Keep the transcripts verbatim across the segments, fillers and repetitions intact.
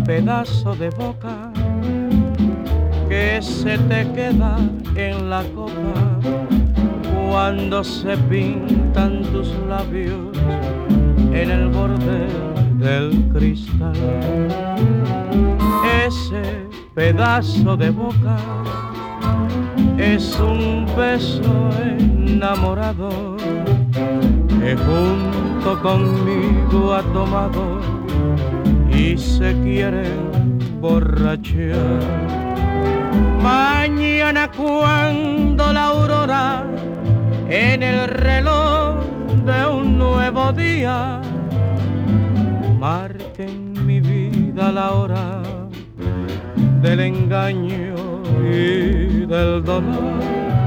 pedazo de boca que se te queda en la copa cuando se pintan tus labios en el borde del cristal. Ese pedazo de boca es un beso enamorado que junto conmigo ha tomado y se quiere borrachear. Mañana cuando la aurora en el reloj de un nuevo día marque en mi vida la hora del engaño y del dolor,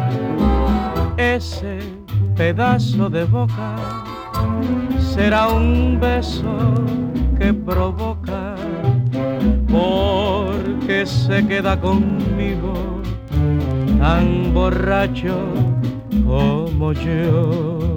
ese pedazo de boca será un beso que provoca, porque se queda conmigo tan borracho como yo.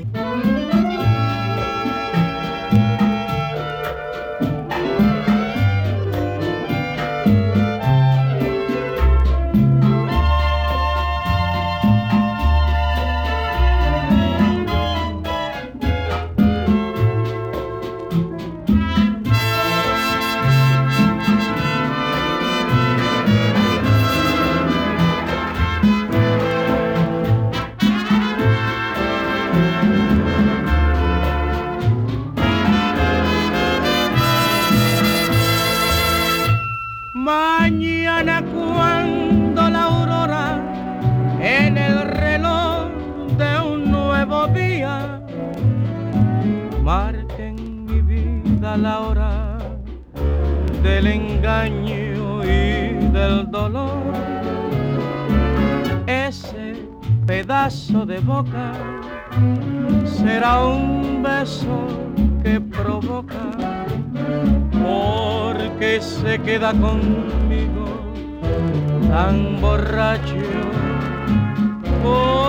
Mañana cuando la aurora en el reloj de un nuevo día marque en mi vida la hora del engaño y del dolor, ese pedazo de boca será un beso que provoca, porque se queda conmigo tan borracho. Oh,